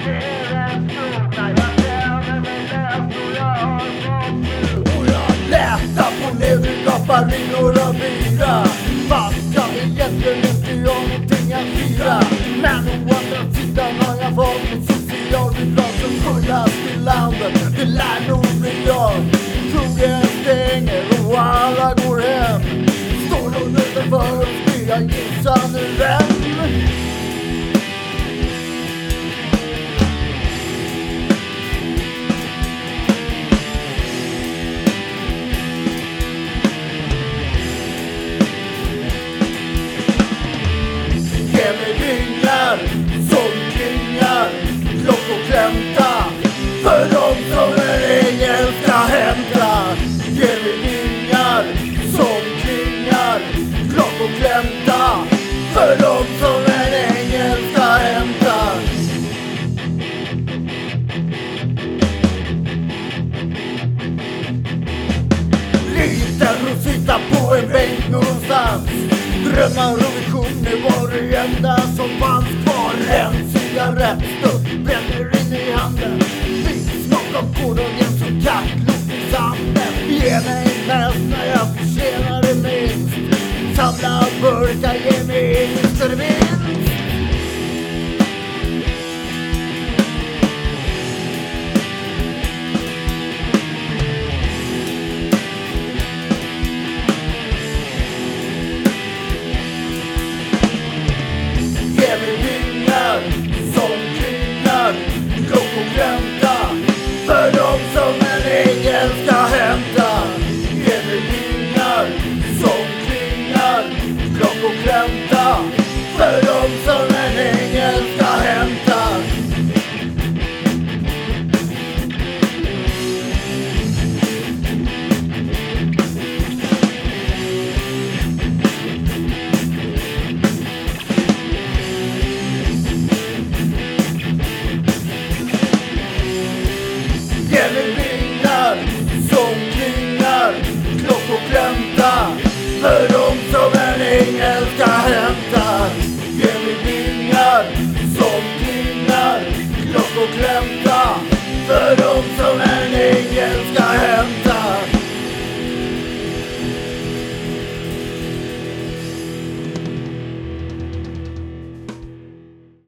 Lätta på nedgapar i några bira. Fast jag egentligen inte gör någonting att fira. Men å andra sidan har jag valt en socialbidrag som fullast i landet. Det lär nog bli jag. Krogen stänger och alla går hem. Står hon utanför och spelar gissar nu vem. Som klingar, klockoklämta för de som en ängel ska hämta. Ge mig vingar som klingar, klockoklämta för de som en ängel ska hämta. Liten och sitta på en bänk någonstans. Drömmar och visioner var det enda som fanns kvar. En cigarettstubb bränner in i handen. Finns någon på dagen som kattlok i sanden. Ge mig mest när jag förtjänar det minst. Samla burkar, ge mig inget för vinst. Som klingar, klockoklämta för de som en ängel ska hämta. Ge mig vingar som klingar, klockoklämta för de som en ängel ska hämta. Ge mig vingar som klingar, klockoklämta för de som en ängel ska hämta. Ge mig vingar som klingar, klockoklämta för de som